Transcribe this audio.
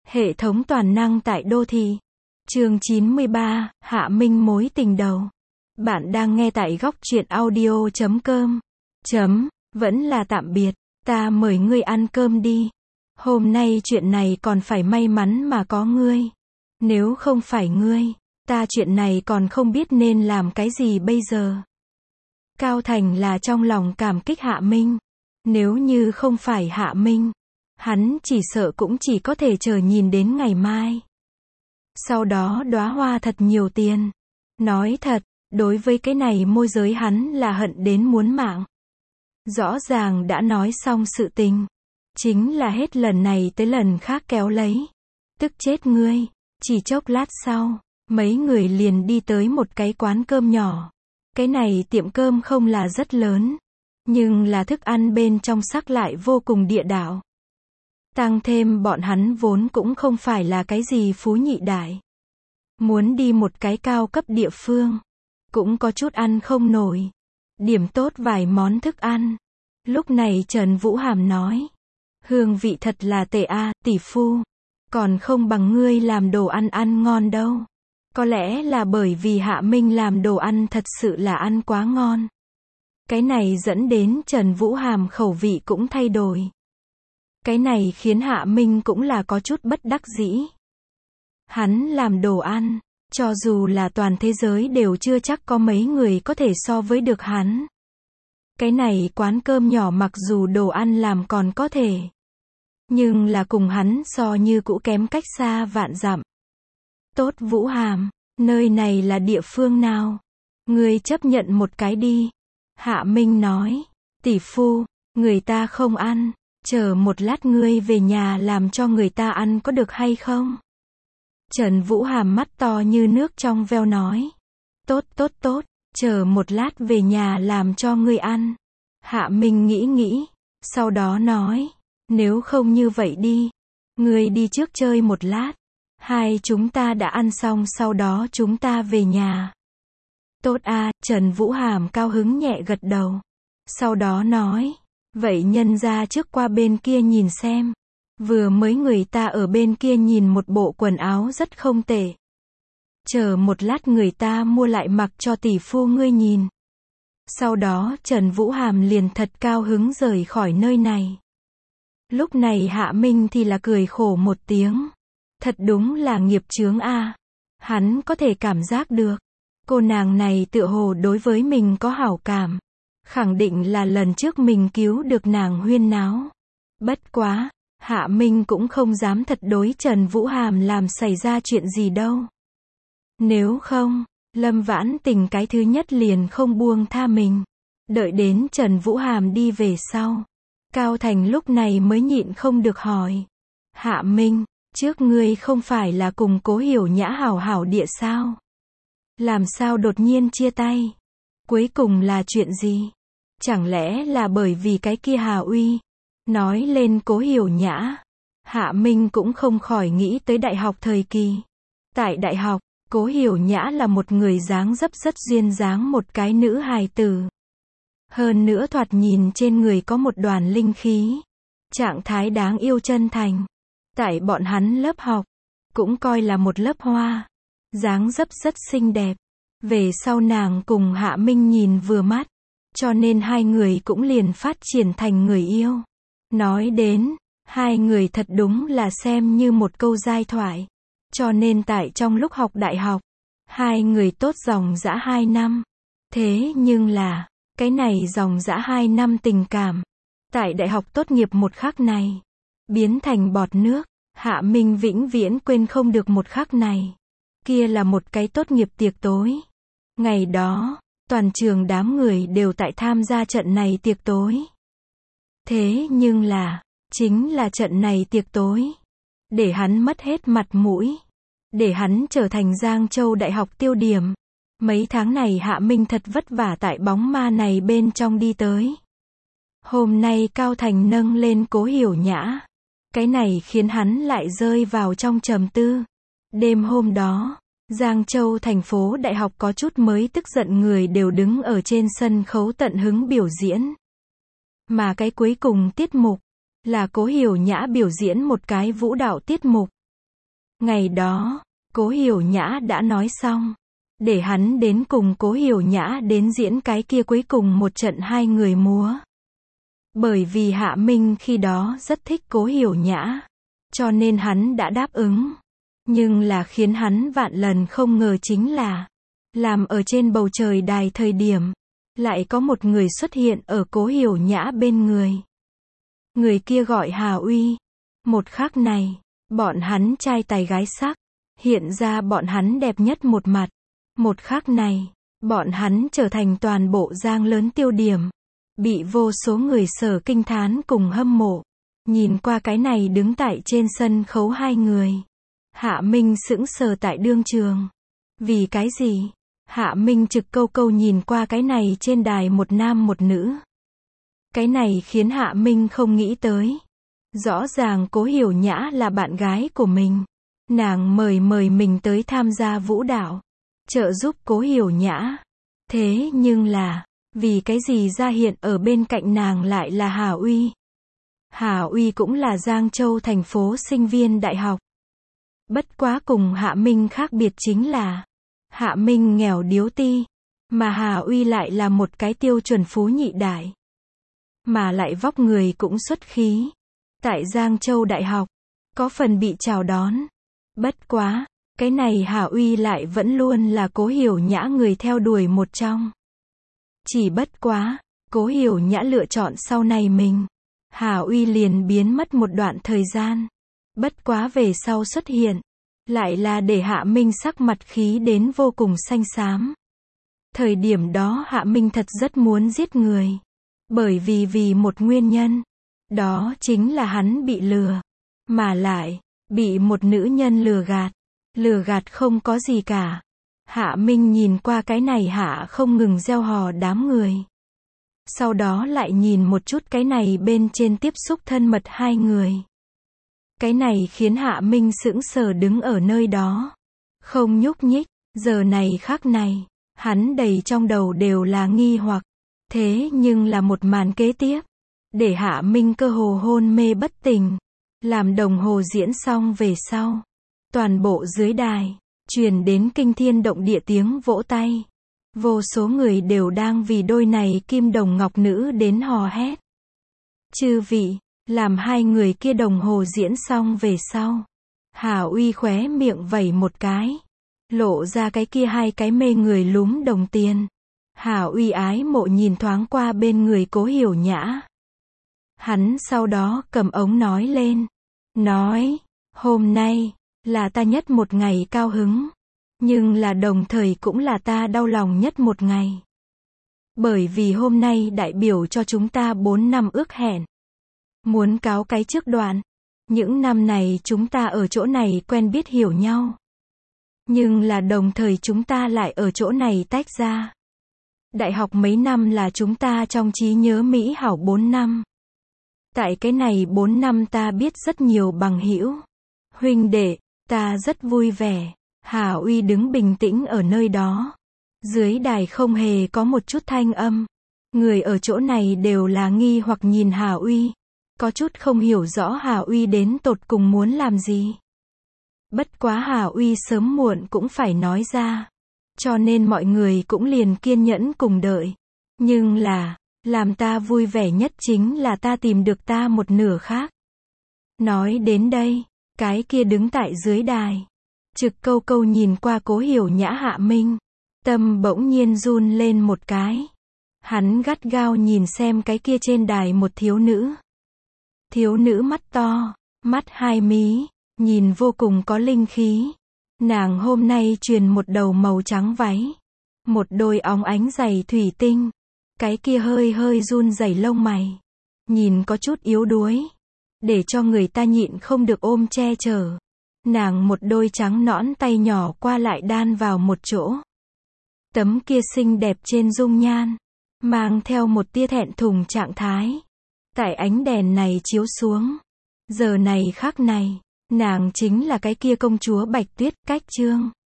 Hệ thống toàn năng tại đô thị. Chương 93, Hạ Minh mối tình đầu. Bạn đang nghe tại góc truyện audio.com. Vẫn là tạm biệt, ta mời ngươi ăn cơm đi. Hôm nay chuyện này còn phải may mắn mà có ngươi. Nếu không phải ngươi, ta chuyện này còn không biết nên làm cái gì bây giờ. Cao Thành là trong lòng cảm kích Hạ Minh. Nếu như không phải Hạ Minh, hắn chỉ sợ cũng chỉ có thể chờ nhìn đến ngày mai. Sau đó đóa hoa thật nhiều tiền. Nói thật, đối với cái này môi giới hắn là hận đến muốn mạng. Rõ ràng đã nói xong sự tình. Chính là hết lần này tới lần khác kéo lấy. Tức chết ngươi. Chỉ chốc lát sau, mấy người liền đi tới một cái quán cơm nhỏ. Cái này tiệm cơm không là rất lớn, nhưng là thức ăn bên trong sắc lại vô cùng địa đạo. Tăng thêm bọn hắn vốn cũng không phải là cái gì phú nhị đại. Muốn đi một cái cao cấp địa phương, cũng có chút ăn không nổi. Điểm tốt vài món thức ăn. Lúc này Trần Vũ Hàm nói, hương vị thật là tệ a, tỷ phu. Còn không bằng ngươi làm đồ ăn ăn ngon đâu. Có lẽ là bởi vì Hạ Minh làm đồ ăn thật sự là ăn quá ngon. Cái này dẫn đến Trần Vũ Hàm khẩu vị cũng thay đổi. Cái này khiến Hạ Minh cũng là có chút bất đắc dĩ. Hắn làm đồ ăn, cho dù là toàn thế giới đều chưa chắc có mấy người có thể so với được hắn. Cái này quán cơm nhỏ mặc dù đồ ăn làm còn có thể, nhưng là cùng hắn so như cũ kém cách xa vạn dặm. Tốt Vũ Hàm, nơi này là địa phương nào? Ngươi chấp nhận một cái đi. Hạ Minh nói, tỷ phu, người ta không ăn, chờ một lát ngươi về nhà làm cho người ta ăn có được hay không? Trần Vũ Hàm mắt to như nước trong veo nói, tốt, chờ một lát về nhà làm cho ngươi ăn. Hạ Minh nghĩ, sau đó nói, nếu không như vậy đi, ngươi đi trước chơi một lát. Hai chúng ta đã ăn xong sau đó chúng ta về nhà. Tốt a, Trần Vũ Hàm cao hứng nhẹ gật đầu. Sau đó nói, vậy nhân ra trước qua bên kia nhìn xem. Vừa mới người ta ở bên kia nhìn một bộ quần áo rất không tệ. Chờ một lát người ta mua lại mặc cho tỷ phu ngươi nhìn. Sau đó Trần Vũ Hàm liền thật cao hứng rời khỏi nơi này. Lúc này Hạ Minh thì là cười khổ một tiếng. Thật đúng là nghiệp chướng a. Hắn có thể cảm giác được, cô nàng này tựa hồ đối với mình có hảo cảm. Khẳng định là lần trước mình cứu được nàng huyên náo. Bất quá, Hạ Minh cũng không dám thật đối Trần Vũ Hàm làm xảy ra chuyện gì đâu. Nếu không, Lâm Vãn Tình cái thứ nhất liền không buông tha mình. Đợi đến Trần Vũ Hàm đi về sau, Cao Thành lúc này mới nhịn không được hỏi, Hạ Minh, trước ngươi không phải là cùng Cố Hiểu Nhã hảo hảo địa sao? Làm sao đột nhiên chia tay? Cuối cùng là chuyện gì? Chẳng lẽ là bởi vì cái kia Hà Uy? Nói lên Cố Hiểu Nhã, Hạ Minh cũng không khỏi nghĩ tới đại học thời kỳ. Tại đại học, Cố Hiểu Nhã là một người dáng dấp rất duyên dáng một cái nữ hài tử. Hơn nữa thoạt nhìn trên người có một đoàn linh khí. Trạng thái đáng yêu chân thành. Tại bọn hắn lớp học, cũng coi là một lớp hoa. Dáng dấp rất xinh đẹp. Về sau nàng cùng Hạ Minh nhìn vừa mắt. Cho nên hai người cũng liền phát triển thành người yêu. Nói đến, hai người thật đúng là xem như một câu giai thoại. Cho nên tại trong lúc học đại học, hai người tốt dòng dã 2 năm. Thế nhưng là, cái này dòng dã 2 năm tình cảm, tại đại học tốt nghiệp một khắc này, biến thành bọt nước. Hạ Minh vĩnh viễn quên không được một khắc này. Kia là một cái tốt nghiệp tiệc tối. Ngày đó, toàn trường đám người đều tại tham gia trận này tiệc tối. Thế nhưng là, chính là trận này tiệc tối, để hắn mất hết mặt mũi, để hắn trở thành Giang Châu Đại học tiêu điểm. Mấy tháng này Hạ Minh thật vất vả tại bóng ma này bên trong đi tới. Hôm nay Cao Thành nâng lên Cố Hiểu Nhã. Cái này khiến hắn lại rơi vào trong trầm tư. Đêm hôm đó, Giang Châu thành phố đại học có chút mới tức giận người đều đứng ở trên sân khấu tận hứng biểu diễn. Mà cái cuối cùng tiết mục, là Cố Hiểu Nhã biểu diễn một cái vũ đạo tiết mục. Ngày đó, Cố Hiểu Nhã đã nói xong, để hắn đến cùng Cố Hiểu Nhã đến diễn cái kia cuối cùng một trận hai người múa. Bởi vì Hạ Minh khi đó rất thích Cố Hiểu Nhã, cho nên hắn đã đáp ứng. Nhưng là khiến hắn vạn lần không ngờ chính là, làm ở trên bầu trời đài thời điểm, lại có một người xuất hiện ở Cố Hiểu Nhã bên người. Người kia gọi Hà Uy. Một khắc này, bọn hắn trai tài gái sắc, hiện ra bọn hắn đẹp nhất một mặt. Một khắc này, bọn hắn trở thành toàn bộ Giang lớn tiêu điểm, bị vô số người sở kinh thán cùng hâm mộ. Nhìn qua cái này đứng tại trên sân khấu hai người, Hạ Minh sững sờ tại đương trường. Vì cái gì? Hạ Minh trực câu câu nhìn qua cái này trên đài một nam một nữ. Cái này khiến Hạ Minh không nghĩ tới. Rõ ràng Cố Hiểu Nhã là bạn gái của mình. Nàng mời mình tới tham gia vũ đạo, trợ giúp Cố Hiểu Nhã. Thế nhưng là, vì cái gì ra hiện ở bên cạnh nàng lại là Hà Uy? Hà Uy cũng là Giang Châu thành phố sinh viên đại học. Bất quá cùng Hạ Minh khác biệt chính là, Hạ Minh nghèo điếu ti, mà Hà Uy lại là một cái tiêu chuẩn phú nhị đại. Mà lại vóc người cũng xuất khí. Tại Giang Châu đại học, có phần bị chào đón. Bất quá, cái này Hà Uy lại vẫn luôn là Cố Hiểu Nhã người theo đuổi một trong. Chỉ bất quá, Cố Hiểu Nhã lựa chọn sau này mình. Hà Uy liền biến mất một đoạn thời gian. Bất quá về sau xuất hiện, lại là để Hạ Minh sắc mặt khí đến vô cùng xanh xám. Thời điểm đó Hạ Minh thật rất muốn giết người. Bởi vì một nguyên nhân. Đó chính là hắn bị lừa. Mà lại, bị một nữ nhân lừa gạt. Lừa gạt không có gì cả. Hạ Minh nhìn qua cái này hạ không ngừng gieo hò đám người. Sau đó lại nhìn một chút cái này bên trên tiếp xúc thân mật hai người. Cái này khiến Hạ Minh sững sờ đứng ở nơi đó. Không nhúc nhích. Giờ này khắc này, hắn đầy trong đầu đều là nghi hoặc. Thế nhưng là một màn kế tiếp, để Hạ Minh cơ hồ hôn mê bất tỉnh. Làm đồng hồ diễn xong về sau, toàn bộ dưới đài, truyền đến kinh thiên động địa tiếng vỗ tay. Vô số người đều đang vì đôi này kim đồng ngọc nữ đến hò hét. Chư vị, làm hai người kia đồng hồ diễn xong về sau, Hà Uy khóe miệng vẩy một cái, lộ ra cái kia hai cái mê người lúm đồng tiền. Hà Uy ái mộ nhìn thoáng qua bên người Cố Hiểu Nhã. Hắn sau đó cầm ống nói lên, nói, hôm nay, là ta nhất một ngày cao hứng, nhưng là đồng thời cũng là ta đau lòng nhất một ngày. Bởi vì hôm nay đại biểu cho chúng ta 4 năm ước hẹn. Muốn cáo cái trước đoạn, những năm này chúng ta ở chỗ này quen biết hiểu nhau. Nhưng là đồng thời chúng ta lại ở chỗ này tách ra. Đại học mấy năm là chúng ta trong trí nhớ mỹ hảo 4 năm. Tại cái này 4 năm ta biết rất nhiều bằng hữu, huynh đệ, ta rất vui vẻ. Hà Uy đứng bình tĩnh ở nơi đó. Dưới đài không hề có một chút thanh âm. Người ở chỗ này đều là nghi hoặc nhìn Hà Uy. Có chút không hiểu rõ Hà Uy đến tột cùng muốn làm gì. Bất quá Hà Uy sớm muộn cũng phải nói ra. Cho nên mọi người cũng liền kiên nhẫn cùng đợi. Nhưng là, làm ta vui vẻ nhất chính là ta tìm được ta một nửa khác. Nói đến đây, cái kia đứng tại dưới đài, trực câu câu nhìn qua Cố Hiểu Nhã Hạ Minh. Tâm bỗng nhiên run lên một cái. Hắn gắt gao nhìn xem cái kia trên đài một thiếu nữ. Thiếu nữ mắt to, mắt hai mí, nhìn vô cùng có linh khí. Nàng hôm nay truyền một đầu màu trắng váy, một đôi óng ánh giày thủy tinh, cái kia hơi hơi run rẩy lông mày, nhìn có chút yếu đuối, để cho người ta nhịn không được ôm che chở. Nàng một đôi trắng nõn tay nhỏ qua lại đan vào một chỗ. Tấm kia xinh đẹp trên dung nhan, mang theo một tia thẹn thùng trạng thái. Tại ánh đèn này chiếu xuống, giờ này khắc này, nàng chính là cái kia công chúa Bạch Tuyết Cách Chương.